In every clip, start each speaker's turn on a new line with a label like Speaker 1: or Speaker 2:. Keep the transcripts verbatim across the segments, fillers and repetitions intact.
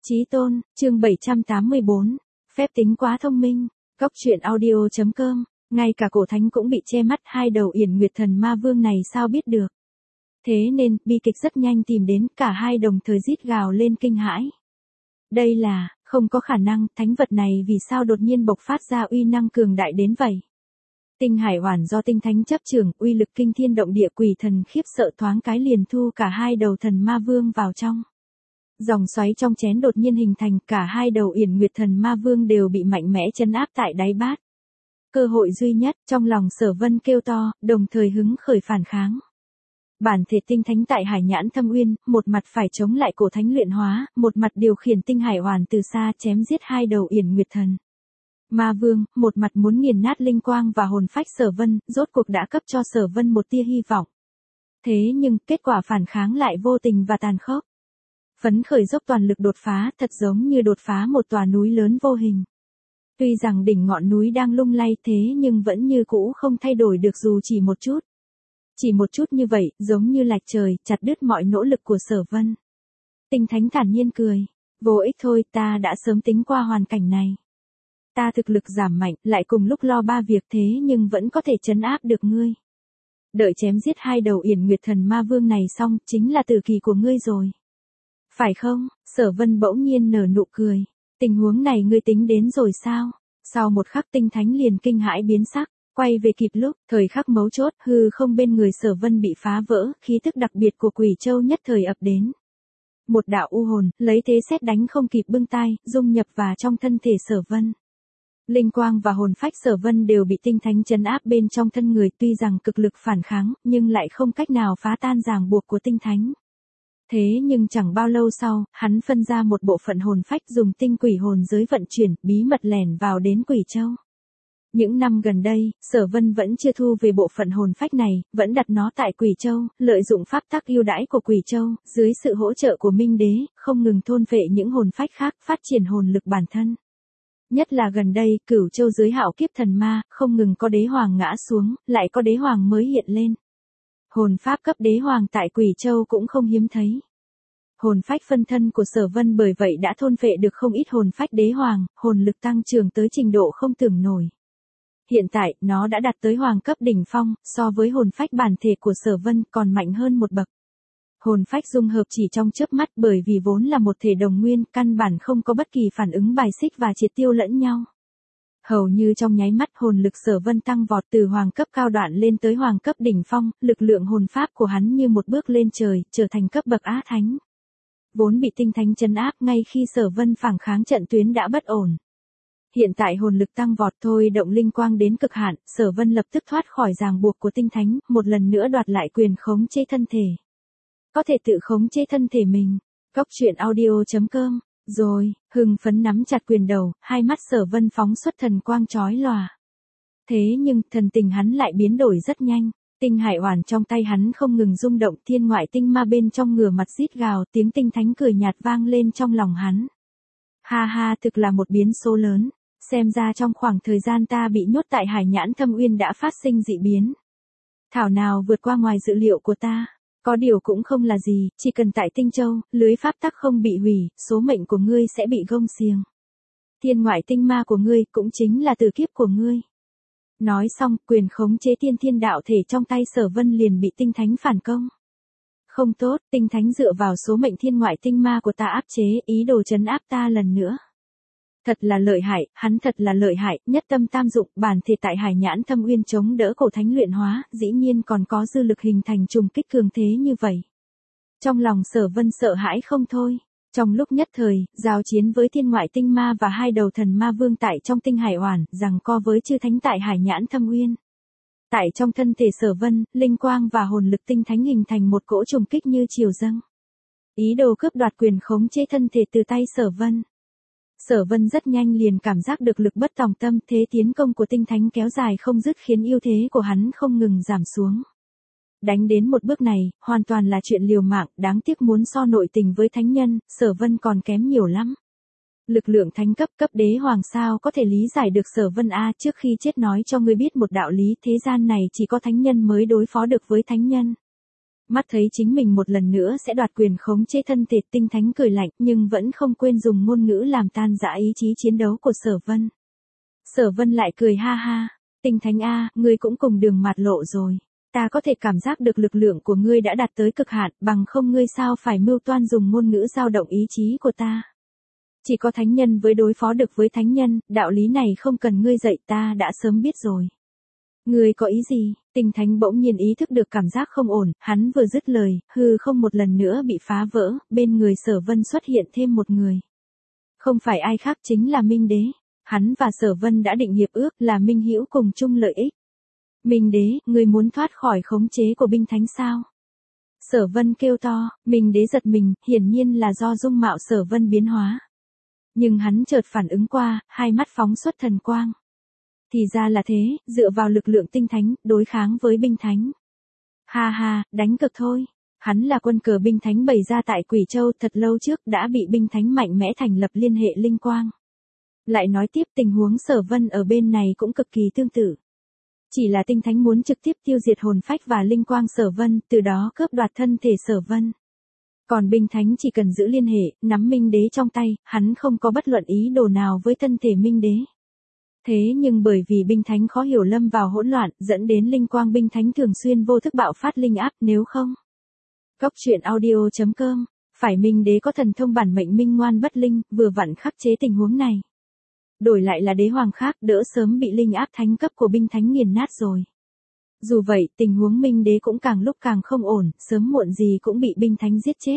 Speaker 1: Chí tôn, chương bảy trăm tám mươi bốn, phép tính quá thông minh, góc truyện audio.com, ngay cả cổ thánh cũng bị che mắt, hai đầu Yển Nguyệt Thần Ma Vương này sao biết được. Thế nên, bi kịch rất nhanh tìm đến, cả hai đồng thời rít gào lên kinh hãi. Đây là, không có khả năng, thánh vật này vì sao đột nhiên bộc phát ra uy năng cường đại đến vậy. Tinh hải oản do tinh thánh chấp trưởng, uy lực kinh thiên động địa, quỷ thần khiếp sợ, thoáng cái liền thu cả hai đầu thần ma vương vào trong. Dòng xoáy trong chén đột nhiên hình thành, cả hai đầu Yển Nguyệt Thần Ma Vương đều bị mạnh mẽ trấn áp tại đáy bát. Cơ hội duy nhất, trong lòng Sở Vân kêu to, đồng thời hứng khởi phản kháng. Bản thể tinh thánh tại Hải Nhãn Thâm Uyên, một mặt phải chống lại cổ thánh luyện hóa, một mặt điều khiển tinh hải oản từ xa chém giết hai đầu Yển Nguyệt Thần Ma Vương, một mặt muốn nghiền nát linh quang và hồn phách Sở Vân, rốt cuộc đã cấp cho Sở Vân một tia hy vọng. Thế nhưng, kết quả phản kháng lại vô tình và tàn khốc. Phấn khởi dốc toàn lực đột phá, thật giống như đột phá một tòa núi lớn vô hình. Tuy rằng đỉnh ngọn núi đang lung lay thế nhưng vẫn như cũ không thay đổi được dù chỉ một chút. Chỉ một chút như vậy, giống như lạch trời, chặt đứt mọi nỗ lực của Sở Vân. Tinh thánh thản nhiên cười. Vô ích thôi, ta đã sớm tính qua hoàn cảnh này. Ta thực lực giảm mạnh, lại cùng lúc lo ba việc thế nhưng vẫn có thể trấn áp được ngươi. Đợi chém giết hai đầu Yển Nguyệt Thần Ma Vương này xong, chính là tử kỳ của ngươi rồi. Phải không? Sở Vân bỗng nhiên nở nụ cười. Tình huống này ngươi tính đến rồi sao? Sau một khắc tinh thánh liền kinh hãi biến sắc, quay về kịp lúc, thời khắc mấu chốt, hư không bên người Sở Vân bị phá vỡ, khí tức đặc biệt của Quỷ Châu nhất thời ập đến. Một đạo u hồn, lấy thế sét đánh không kịp bưng tai, dung nhập vào trong thân thể Sở Vân. Linh quang và hồn phách Sở Vân đều bị tinh thánh trấn áp bên trong thân người, tuy rằng cực lực phản kháng, nhưng lại không cách nào phá tan ràng buộc của tinh thánh. Thế nhưng chẳng bao lâu sau, hắn phân ra một bộ phận hồn phách dùng tinh quỷ hồn giới vận chuyển, bí mật lẻn vào đến Quỷ Châu. Những năm gần đây, Sở Vân vẫn chưa thu về bộ phận hồn phách này, vẫn đặt nó tại Quỷ Châu, lợi dụng pháp tắc ưu đãi của Quỷ Châu, dưới sự hỗ trợ của Minh Đế, không ngừng thôn phệ những hồn phách khác, phát triển hồn lực bản thân. Nhất là gần đây, Cửu Châu dưới hạo kiếp thần ma, không ngừng có đế hoàng ngã xuống, lại có đế hoàng mới hiện lên. Hồn pháp cấp đế hoàng tại Quỷ Châu cũng không hiếm thấy. Hồn phách phân thân của Sở Vân bởi vậy đã thôn phệ được không ít hồn phách đế hoàng, hồn lực tăng trưởng tới trình độ không tưởng nổi. Hiện tại, nó đã đạt tới hoàng cấp đỉnh phong, so với hồn phách bản thể của Sở Vân còn mạnh hơn một bậc. Hồn phách dung hợp chỉ trong chớp mắt, bởi vì vốn là một thể đồng nguyên, căn bản không có bất kỳ phản ứng bài xích và triệt tiêu lẫn nhau. Hầu như trong nháy mắt, hồn lực Sở Vân tăng vọt từ hoàng cấp cao đoạn lên tới hoàng cấp đỉnh phong, lực lượng hồn pháp của hắn như một bước lên trời, trở thành cấp bậc á thánh. Vốn bị tinh thánh trấn áp, ngay khi Sở Vân phản kháng trận tuyến đã bất ổn. Hiện tại hồn lực tăng vọt thôi động linh quang đến cực hạn, Sở Vân lập tức thoát khỏi ràng buộc của tinh thánh, một lần nữa đoạt lại quyền khống chế thân thể. Có thể tự khống chế thân thể mình. Góc truyện audio.com. Rồi, hưng phấn nắm chặt quyền đầu, hai mắt Sở Vân phóng xuất thần quang chói lòa. Thế nhưng, thần tình hắn lại biến đổi rất nhanh. Tinh hải oản trong tay hắn không ngừng rung động, thiên ngoại tinh ma bên trong ngửa mặt rít gào, tiếng tinh thánh cười nhạt vang lên trong lòng hắn. Ha ha, thực là một biến số lớn. Xem ra trong khoảng thời gian ta bị nhốt tại Hải Nhãn Thâm Uyên đã phát sinh dị biến. Thảo nào vượt qua ngoài dự liệu của ta. Có điều cũng không là gì, chỉ cần tại Tinh Châu, lưới pháp tắc không bị hủy, số mệnh của ngươi sẽ bị gông xiềng. Thiên ngoại tinh ma của ngươi cũng chính là tử kiếp của ngươi. Nói xong, quyền khống chế tiên thiên đạo thể trong tay Sở Vân liền bị tinh thánh phản công. Không tốt, tinh thánh dựa vào số mệnh thiên ngoại tinh ma của ta áp chế, ý đồ trấn áp ta lần nữa. Thật là lợi hại, hắn thật là lợi hại, nhất tâm tam dụng, bản thể tại Hải Nhãn Thâm Uyên chống đỡ cổ thánh luyện hóa, dĩ nhiên còn có dư lực hình thành trùng kích cường thế như vậy. Trong lòng Sở Vân sợ hãi không thôi. Trong lúc nhất thời, giao chiến với thiên ngoại tinh ma và hai đầu thần ma vương tại trong tinh hải oản, giằng co với chư thánh tại Hải Nhãn Thâm Uyên. Tại trong thân thể Sở Vân, linh quang và hồn lực tinh thánh hình thành một cỗ trùng kích như triều dâng. Ý đồ cướp đoạt quyền khống chế thân thể từ tay Sở Vân. Sở Vân rất nhanh liền cảm giác được lực bất tòng tâm, thế tiến công của tinh thánh kéo dài không dứt khiến ưu thế của hắn không ngừng giảm xuống. Đánh đến một bước này, hoàn toàn là chuyện liều mạng, đáng tiếc muốn so nội tình với thánh nhân, Sở Vân còn kém nhiều lắm. Lực lượng thánh cấp cấp đế hoàng sao có thể lý giải được Sở Vân a, trước khi chết nói cho ngươi biết một đạo lý, thế gian này chỉ có thánh nhân mới đối phó được với thánh nhân. Mắt thấy chính mình một lần nữa sẽ đoạt quyền khống chế thân thể, Tinh Thánh cười lạnh nhưng vẫn không quên dùng ngôn ngữ làm tan rã ý chí chiến đấu của Sở Vân. Sở Vân lại cười ha ha, Tinh Thánh a, ngươi cũng cùng đường mạt lộ rồi. Ta có thể cảm giác được lực lượng của ngươi đã đạt tới cực hạn, bằng không ngươi sao phải mưu toan dùng ngôn ngữ dao động ý chí của ta. Chỉ có thánh nhân với đối phó được với thánh nhân, đạo lý này không cần ngươi dạy, ta đã sớm biết rồi. Ngươi có ý gì? Tinh Thánh bỗng nhiên ý thức được cảm giác không ổn, hắn vừa dứt lời, hư không một lần nữa bị phá vỡ, bên người Sở Vân xuất hiện thêm một người. Không phải ai khác chính là Minh Đế. Hắn và Sở Vân đã định hiệp ước là minh hữu cùng chung lợi ích. Minh Đế, ngươi muốn thoát khỏi khống chế của binh thánh sao? Sở Vân kêu to, Minh Đế giật mình, hiển nhiên là do dung mạo Sở Vân biến hóa. Nhưng hắn chợt phản ứng qua, hai mắt phóng xuất thần quang. Thì ra là thế, dựa vào lực lượng tinh thánh, đối kháng với binh thánh. Ha ha, đánh cực thôi. Hắn là quân cờ binh thánh bày ra tại Quỷ Châu thật lâu trước đã bị binh thánh mạnh mẽ thành lập liên hệ linh quang. Lại nói tiếp tình huống Sở Vân ở bên này cũng cực kỳ tương tự. Chỉ là tinh thánh muốn trực tiếp tiêu diệt hồn phách và linh quang Sở Vân, từ đó cướp đoạt thân thể Sở Vân. Còn binh thánh chỉ cần giữ liên hệ, nắm Minh Đế trong tay, hắn không có bất luận ý đồ nào với thân thể Minh Đế. Thế nhưng bởi vì binh thánh khó hiểu lâm vào hỗn loạn, dẫn đến linh quang binh thánh thường xuyên vô thức bạo phát linh áp, nếu không. Cốc truyện audio chấm com, phải Minh Đế có thần thông bản mệnh minh ngoan bất linh, vừa vặn khắc chế tình huống này. Đổi lại là đế hoàng khác đỡ sớm bị linh áp thánh cấp của binh thánh nghiền nát rồi. Dù vậy, tình huống Minh Đế cũng càng lúc càng không ổn, sớm muộn gì cũng bị binh thánh giết chết.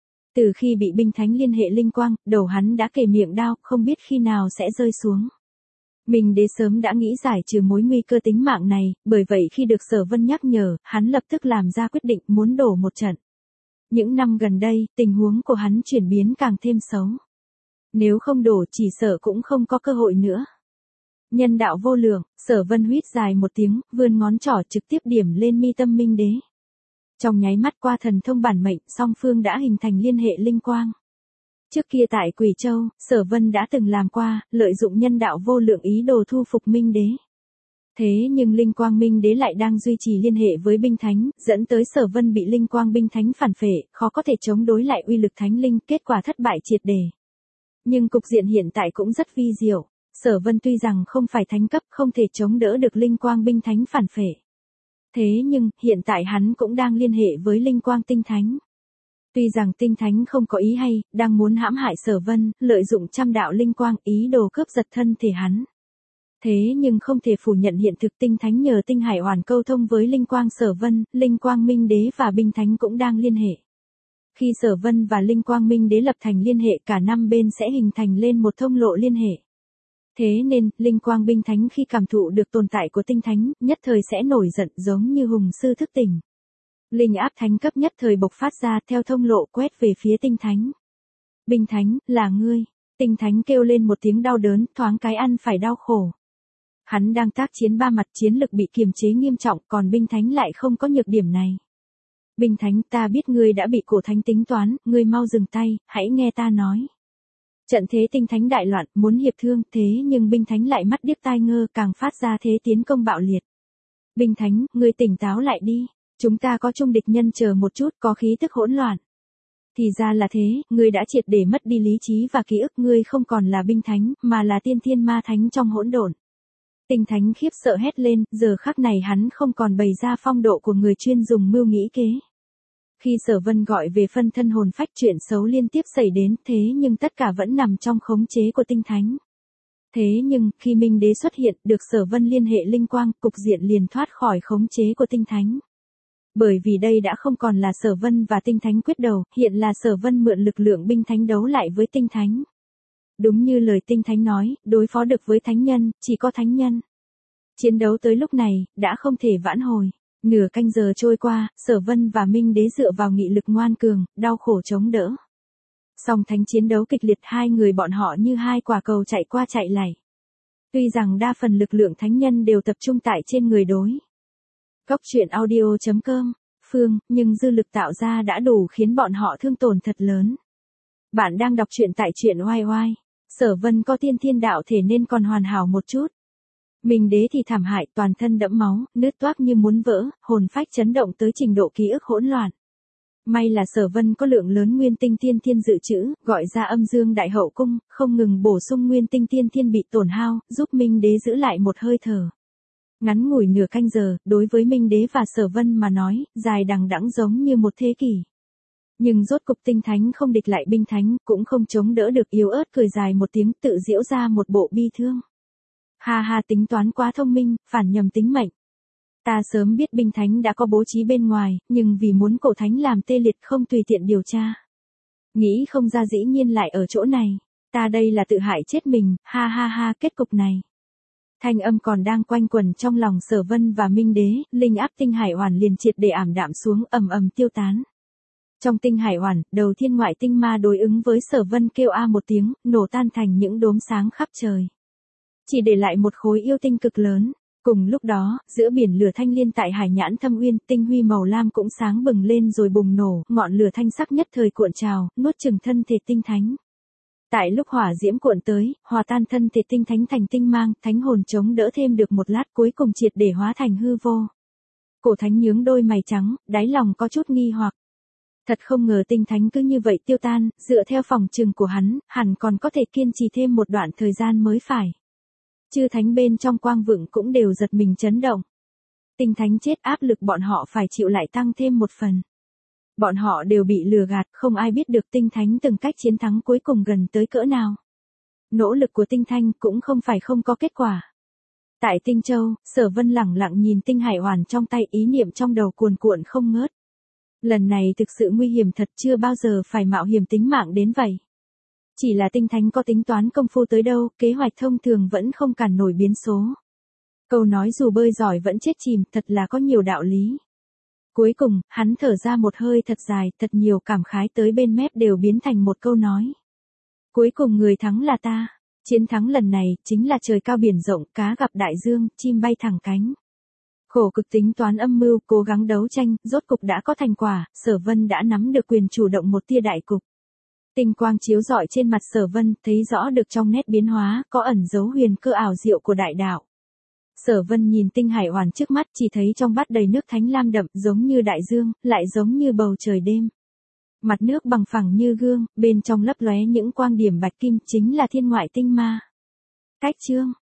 Speaker 1: Từ khi bị binh thánh liên hệ linh quang, đầu hắn đã kề miệng đao, không biết khi nào sẽ rơi xuống. Minh Đế sớm đã nghĩ giải trừ mối nguy cơ tính mạng này, bởi vậy khi được Sở Vân nhắc nhở, hắn lập tức làm ra quyết định muốn đổ một trận. Những năm gần đây, tình huống của hắn chuyển biến càng thêm xấu. Nếu không đổ chỉ sợ cũng không có cơ hội nữa. Nhân đạo vô lượng, Sở Vân huýt dài một tiếng, vươn ngón trỏ trực tiếp điểm lên mi tâm Minh Đế. Trong nháy mắt qua thần thông bản mệnh, song phương đã hình thành liên hệ linh quang. Trước kia tại Quỷ Châu, Sở Vân đã từng làm qua, lợi dụng nhân đạo vô lượng ý đồ thu phục Minh Đế. Thế nhưng linh quang Minh Đế lại đang duy trì liên hệ với binh thánh, dẫn tới Sở Vân bị linh quang binh thánh phản phệ, khó có thể chống đối lại uy lực thánh linh, kết quả thất bại triệt để. Nhưng cục diện hiện tại cũng rất vi diệu, Sở Vân tuy rằng không phải thánh cấp, không thể chống đỡ được linh quang binh thánh phản phệ. Thế nhưng, hiện tại hắn cũng đang liên hệ với linh quang tinh thánh. Tuy rằng tinh thánh không có ý hay, đang muốn hãm hại Sở Vân, lợi dụng trăm đạo linh quang ý đồ cướp giật thân thể hắn. Thế nhưng không thể phủ nhận hiện thực tinh thánh nhờ tinh hải hoàn câu thông với linh quang Sở Vân, linh quang Minh Đế và binh thánh cũng đang liên hệ. Khi Sở Vân và linh quang Minh Đế lập thành liên hệ, cả năm bên sẽ hình thành lên một thông lộ liên hệ. Thế nên, linh quang binh thánh khi cảm thụ được tồn tại của tinh thánh, nhất thời sẽ nổi giận giống như hùng sư thức tỉnh. Linh áp thánh cấp nhất thời bộc phát ra theo thông lộ quét về phía tinh thánh. Binh thánh, là ngươi. Tinh thánh kêu lên một tiếng đau đớn, thoáng cái ăn phải đau khổ. Hắn đang tác chiến ba mặt, chiến lực bị kiềm chế nghiêm trọng, còn binh thánh lại không có nhược điểm này. Binh thánh, ta biết ngươi đã bị cổ thánh tính toán, ngươi mau dừng tay, hãy nghe ta nói. Trận thế tinh thánh đại loạn, muốn hiệp thương, thế nhưng binh thánh lại mắt điếc tai ngơ, càng phát ra thế tiến công bạo liệt. Binh thánh, ngươi tỉnh táo lại đi, chúng ta có chung địch nhân, chờ một chút, có khí tức hỗn loạn. Thì ra là thế, ngươi đã triệt để mất đi lý trí và ký ức, ngươi không còn là binh thánh, mà là tiên thiên ma thánh trong hỗn độn. Tinh thánh khiếp sợ hét lên, giờ khắc này hắn không còn bày ra phong độ của người chuyên dùng mưu nghĩ kế. Khi Sở Vân gọi về phân thân hồn phách, chuyện xấu liên tiếp xảy đến, thế nhưng tất cả vẫn nằm trong khống chế của tinh thánh. Thế nhưng, khi Minh Đế xuất hiện, được Sở Vân liên hệ linh quang, cục diện liền thoát khỏi khống chế của tinh thánh. Bởi vì đây đã không còn là Sở Vân và tinh thánh quyết đầu, hiện là Sở Vân mượn lực lượng binh thánh đấu lại với tinh thánh. Đúng như lời tinh thánh nói, đối phó được với thánh nhân, chỉ có thánh nhân. Chiến đấu tới lúc này, đã không thể vãn hồi. Nửa canh giờ trôi qua, Sở Vân và Minh Đế dựa vào nghị lực ngoan cường, đau khổ chống đỡ. Song thánh chiến đấu kịch liệt, hai người bọn họ như hai quả cầu chạy qua chạy lại. Tuy rằng đa phần lực lượng thánh nhân đều tập trung tại trên người đối. Cốc truyện audio chấm com, Phương, nhưng dư lực tạo ra đã đủ khiến bọn họ thương tổn thật lớn. Bạn đang đọc truyện tại truyện oai oai. Sở Vân có tiên thiên đạo thể nên còn hoàn hảo một chút. Minh đế thì thảm hại, toàn thân đẫm máu, nứt toác như muốn vỡ, hồn phách chấn động tới trình độ ký ức hỗn loạn. May là Sở Vân có lượng lớn nguyên tinh tiên thiên dự trữ, gọi ra âm dương đại hậu cung, không ngừng bổ sung nguyên tinh tiên thiên bị tổn hao, giúp Minh đế giữ lại một hơi thở. Ngắn ngủi nửa canh giờ, đối với Minh đế và Sở Vân mà nói, dài đằng đẵng giống như một thế kỷ. Nhưng rốt cục tinh thánh không địch lại binh thánh, cũng không chống đỡ được, yếu ớt cười dài một tiếng, tự giễu ra một bộ bi thương. Ha ha, tính toán quá thông minh, phản nhầm tính mệnh. Ta sớm biết binh thánh đã có bố trí bên ngoài, nhưng vì muốn cổ thánh làm tê liệt không tùy tiện điều tra. Nghĩ không ra dĩ nhiên lại ở chỗ này, ta đây là tự hại chết mình, ha ha ha, kết cục này. Thanh âm còn đang quanh quẩn trong lòng Sở Vân và Minh đế, linh áp tinh hải hoàn liền triệt để ảm đạm xuống, ầm ầm tiêu tán. Trong tinh hải hoàn, đầu thiên ngoại tinh ma đối ứng với Sở Vân kêu a một tiếng, nổ tan thành những đốm sáng khắp trời. Chỉ để lại một khối yêu tinh cực lớn. Cùng lúc đó, giữa biển lửa thanh liên tại Hải Nhãn Thâm Uyên, tinh huy màu lam cũng sáng bừng lên rồi bùng nổ, ngọn lửa thanh sắc nhất thời cuộn trào, nuốt chửng thân thể tinh thánh. Tại lúc hỏa diễm cuộn tới, hòa tan thân thể tinh thánh thành tinh mang, thánh hồn chống đỡ thêm được một lát cuối cùng triệt để hóa thành hư vô. Cổ thánh nhướng đôi mày trắng, đáy lòng có chút nghi hoặc. Thật không ngờ tinh thánh cứ như vậy tiêu tan, dựa theo phòng trừng của hắn, hẳn còn có thể kiên trì thêm một đoạn thời gian mới phải. Chư thánh bên trong quang vựng cũng đều giật mình chấn động. Tinh thánh chết, áp lực bọn họ phải chịu lại tăng thêm một phần. Bọn họ đều bị lừa gạt, không ai biết được tinh thánh từng cách chiến thắng cuối cùng gần tới cỡ nào. Nỗ lực của tinh thanh cũng không phải không có kết quả. Tại Tinh Châu, Sở Vân lẳng lặng nhìn tinh hải hoàn trong tay, ý niệm trong đầu cuồn cuộn không ngớt. Lần này thực sự nguy hiểm thật, chưa bao giờ phải mạo hiểm tính mạng đến vậy. Chỉ là tinh thánh có tính toán công phu tới đâu, kế hoạch thông thường vẫn không cản nổi biến số. Câu nói dù bơi giỏi vẫn chết chìm, thật là có nhiều đạo lý. Cuối cùng, hắn thở ra một hơi thật dài, thật nhiều cảm khái tới bên mép đều biến thành một câu nói. Cuối cùng người thắng là ta. Chiến thắng lần này, chính là trời cao biển rộng, cá gặp đại dương, chim bay thẳng cánh. Khổ cực tính toán âm mưu, cố gắng đấu tranh, rốt cục đã có thành quả, Sở Vân đã nắm được quyền chủ động một tia đại cục. Tinh quang chiếu rọi trên mặt Sở Vân, thấy rõ được trong nét biến hóa, có ẩn dấu huyền cơ ảo diệu của đại đạo. Sở Vân nhìn tinh hải hoàn trước mắt, chỉ thấy trong bát đầy nước thánh lam đậm, giống như đại dương, lại giống như bầu trời đêm. Mặt nước bằng phẳng như gương, bên trong lấp lóe những quang điểm bạch kim, chính là thiên ngoại tinh ma. Cách chương